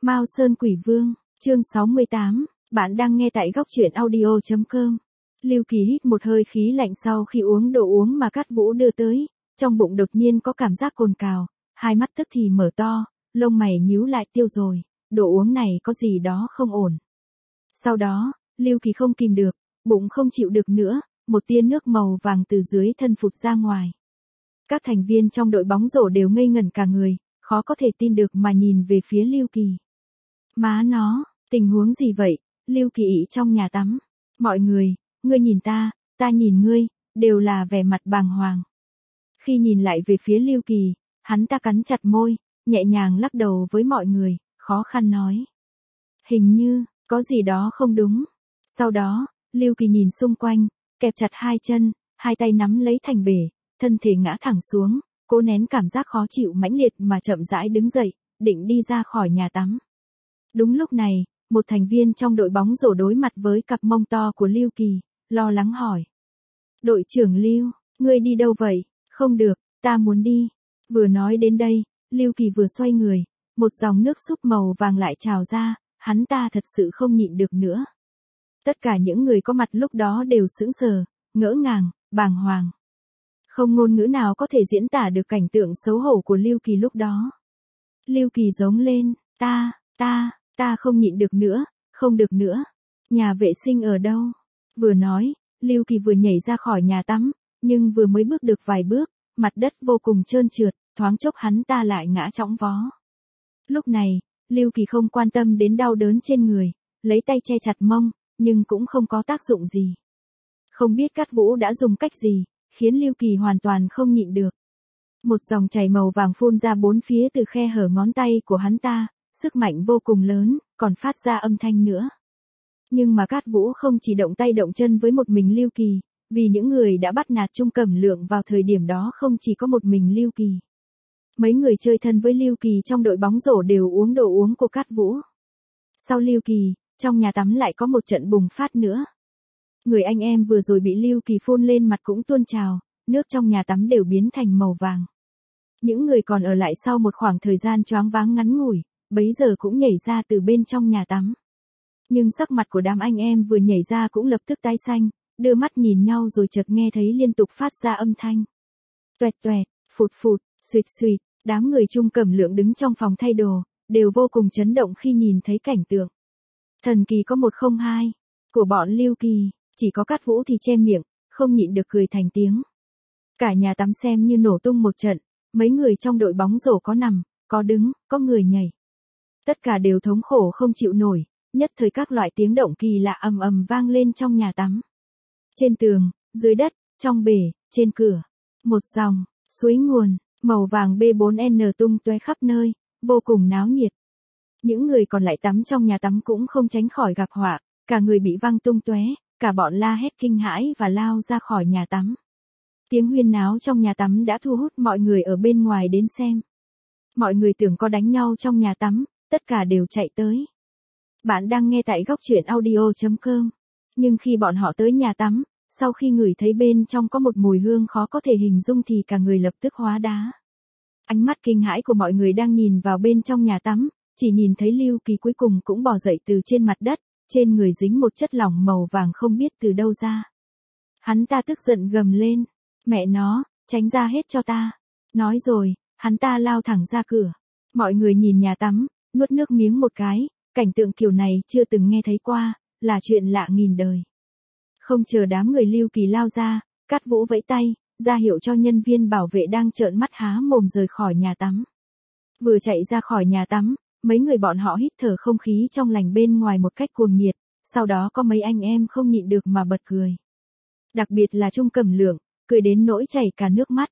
Mao Sơn Quỷ Vương, chương 68, bạn đang nghe tại góc truyện audio.com. Lưu Kỳ hít một hơi khí lạnh sau khi uống đồ uống mà Cát Vũ đưa tới, trong bụng đột nhiên có cảm giác cồn cào, hai mắt tức thì mở to, lông mày nhíu lại tiêu rồi, đồ uống này có gì đó không ổn. Sau đó, Lưu Kỳ không kìm được, bụng không chịu được nữa, một tia nước màu vàng từ dưới thân phụt ra ngoài. Các thành viên trong đội bóng rổ đều ngây ngẩn cả người, khó có thể tin được mà nhìn về phía Lưu Kỳ. Má nó, tình huống gì vậy? Lưu Kỳ ị trong nhà tắm. Mọi người, ngươi nhìn ta nhìn ngươi, đều là vẻ mặt bàng hoàng. Khi nhìn lại về phía Lưu Kỳ, hắn ta cắn chặt môi, nhẹ nhàng lắc đầu với mọi người, khó khăn nói. Hình như, có gì đó không đúng. Sau đó, Lưu Kỳ nhìn xung quanh, kẹp chặt hai chân, hai tay nắm lấy thành bể, thân thể ngã thẳng xuống, cố nén cảm giác khó chịu mãnh liệt mà chậm rãi đứng dậy, định đi ra khỏi nhà tắm. Đúng lúc này, một thành viên trong đội bóng rổ đối mặt với cặp mông to của Lưu Kỳ, lo lắng hỏi. Đội trưởng Lưu, ngươi đi đâu vậy? Không được, ta muốn đi. Vừa nói đến đây, Lưu Kỳ vừa xoay người, một dòng nước súp màu vàng lại trào ra, hắn ta thật sự không nhịn được nữa. Tất cả những người có mặt lúc đó đều sững sờ, ngỡ ngàng, bàng hoàng. Không ngôn ngữ nào có thể diễn tả được cảnh tượng xấu hổ của Lưu Kỳ lúc đó. Lưu Kỳ giống lên, ta không nhịn được nữa, không được nữa. Nhà vệ sinh ở đâu? Vừa nói, Lưu Kỳ vừa nhảy ra khỏi nhà tắm, nhưng vừa mới bước được vài bước, mặt đất vô cùng trơn trượt, thoáng chốc hắn ta lại ngã chõng vó. Lúc này, Lưu Kỳ không quan tâm đến đau đớn trên người, lấy tay che chặt mông, nhưng cũng không có tác dụng gì. Không biết Cát Vũ đã dùng cách gì, khiến Lưu Kỳ hoàn toàn không nhịn được. Một dòng chảy màu vàng phun ra bốn phía từ khe hở ngón tay của hắn ta, sức mạnh vô cùng lớn, còn phát ra âm thanh nữa. Nhưng mà Cát Vũ không chỉ động tay động chân với một mình Lưu Kỳ, vì những người đã bắt nạt Trung Cẩm Lượng vào thời điểm đó không chỉ có một mình Lưu Kỳ. Mấy người chơi thân với Lưu Kỳ trong đội bóng rổ đều uống đồ uống của Cát Vũ. Sau Lưu Kỳ, trong nhà tắm lại có một trận bùng phát nữa. Người anh em vừa rồi bị Lưu Kỳ phun lên mặt cũng tuôn trào, nước trong nhà tắm đều biến thành màu vàng. Những người còn ở lại sau một khoảng thời gian choáng váng ngắn ngủi, bấy giờ cũng nhảy ra từ bên trong nhà tắm. Nhưng sắc mặt của đám anh em vừa nhảy ra cũng lập tức tái xanh, đưa mắt nhìn nhau rồi chợt nghe thấy liên tục phát ra âm thanh. Toẹt toẹt, phụt phụt, suỵt suỵt, đám người Trung Cẩm Lượng đứng trong phòng thay đồ, đều vô cùng chấn động khi nhìn thấy cảnh tượng. Thần kỳ có 102, của bọn Lưu Kỳ, chỉ có Cát Vũ thì che miệng, không nhịn được cười thành tiếng. Cả nhà tắm xem như nổ tung một trận, mấy người trong đội bóng rổ có nằm, có đứng, có người nhảy. Tất cả đều thống khổ không chịu nổi, nhất thời các loại tiếng động kỳ lạ ầm ầm vang lên trong nhà tắm. Trên tường, dưới đất, trong bể, trên cửa, một dòng suối nguồn màu vàng B4N tung tóe khắp nơi, vô cùng náo nhiệt. Những người còn lại tắm trong nhà tắm cũng không tránh khỏi gặp họa, cả người bị văng tung tóe, cả bọn la hét kinh hãi và lao ra khỏi nhà tắm. Tiếng huyên náo trong nhà tắm đã thu hút mọi người ở bên ngoài đến xem. Mọi người tưởng có đánh nhau trong nhà tắm, tất cả đều chạy tới. Bạn đang nghe tại góc truyện audio.com. Nhưng khi bọn họ tới nhà tắm, sau khi ngửi thấy bên trong có một mùi hương khó có thể hình dung thì cả người lập tức hóa đá. Ánh mắt kinh hãi của mọi người đang nhìn vào bên trong nhà tắm, chỉ nhìn thấy Lưu Kỳ cuối cùng cũng bò dậy từ trên mặt đất, trên người dính một chất lỏng màu vàng không biết từ đâu ra. Hắn ta tức giận gầm lên, mẹ nó, tránh ra hết cho ta. Nói rồi, hắn ta lao thẳng ra cửa. Mọi người nhìn nhà tắm, nuốt nước miếng một cái, cảnh tượng kiểu này chưa từng nghe thấy qua, là chuyện lạ nghìn đời. Không chờ đám người Lưu Kỳ lao ra, Cát Vũ vẫy tay, ra hiệu cho nhân viên bảo vệ đang trợn mắt há mồm rời khỏi nhà tắm. Vừa chạy ra khỏi nhà tắm, mấy người bọn họ hít thở không khí trong lành bên ngoài một cách cuồng nhiệt, sau đó có mấy anh em không nhịn được mà bật cười. Đặc biệt là Trung Cẩm Lượng, cười đến nỗi chảy cả nước mắt.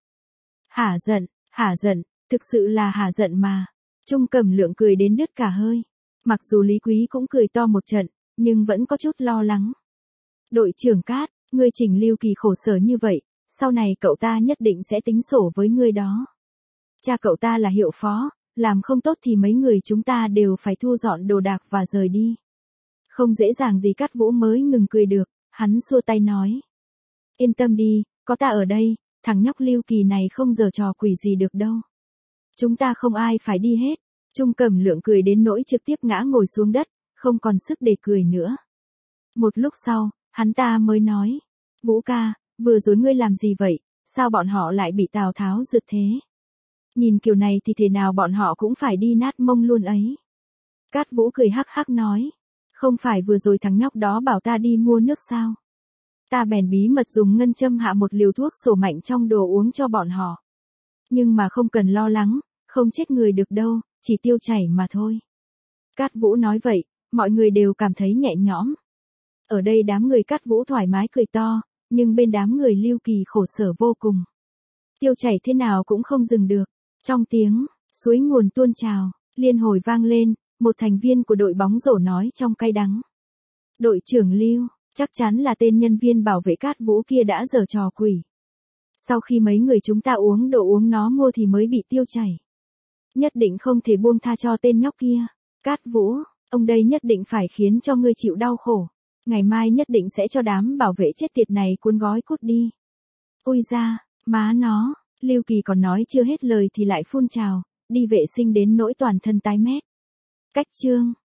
Hả giận, thực sự là hả giận mà. Trung Cẩm Lượng cười đến đứt cả hơi. Mặc dù Lý Quý cũng cười to một trận, nhưng vẫn có chút lo lắng. Đội trưởng Cát, ngươi chỉnh Lưu Kỳ khổ sở như vậy, sau này cậu ta nhất định sẽ tính sổ với ngươi đó. Cha cậu ta là hiệu phó, làm không tốt thì mấy người chúng ta đều phải thu dọn đồ đạc và rời đi. Không dễ dàng gì. Cát Vũ mới ngừng cười được, hắn xua tay nói. Yên tâm đi, có ta ở đây, thằng nhóc Lưu Kỳ này không giở trò quỷ gì được đâu. Chúng ta không ai phải đi hết, Trung Cẩm Lượng cười đến nỗi trực tiếp ngã ngồi xuống đất, không còn sức để cười nữa. Một lúc sau, hắn ta mới nói, Vũ ca, vừa rồi ngươi làm gì vậy, sao bọn họ lại bị Tào Tháo rượt thế? Nhìn kiểu này thì thế nào bọn họ cũng phải đi nát mông luôn ấy. Cát Vũ cười hắc hắc nói, không phải vừa rồi thằng nhóc đó bảo ta đi mua nước sao? Ta bèn bí mật dùng ngân châm hạ một liều thuốc sổ mạnh trong đồ uống cho bọn họ. Nhưng mà không cần lo lắng, không chết người được đâu, chỉ tiêu chảy mà thôi. Cát Vũ nói vậy, mọi người đều cảm thấy nhẹ nhõm. Ở đây đám người Cát Vũ thoải mái cười to, nhưng bên đám người Lưu Kỳ khổ sở vô cùng. Tiêu chảy thế nào cũng không dừng được. Trong tiếng, suối nguồn tuôn trào, liên hồi vang lên, một thành viên của đội bóng rổ nói trong cay đắng. Đội trưởng Lưu, chắc chắn là tên nhân viên bảo vệ Cát Vũ kia đã giở trò quỷ. Sau khi mấy người chúng ta uống đồ uống nó mua thì mới bị tiêu chảy. Nhất định không thể buông tha cho tên nhóc kia. Cát Vũ, ông đây nhất định phải khiến cho ngươi chịu đau khổ. Ngày mai nhất định sẽ cho đám bảo vệ chết tiệt này cuốn gói cút đi. Ôi da, má nó, Lưu Kỳ còn nói chưa hết lời thì lại phun trào, đi vệ sinh đến nỗi toàn thân tái mét. Cách chương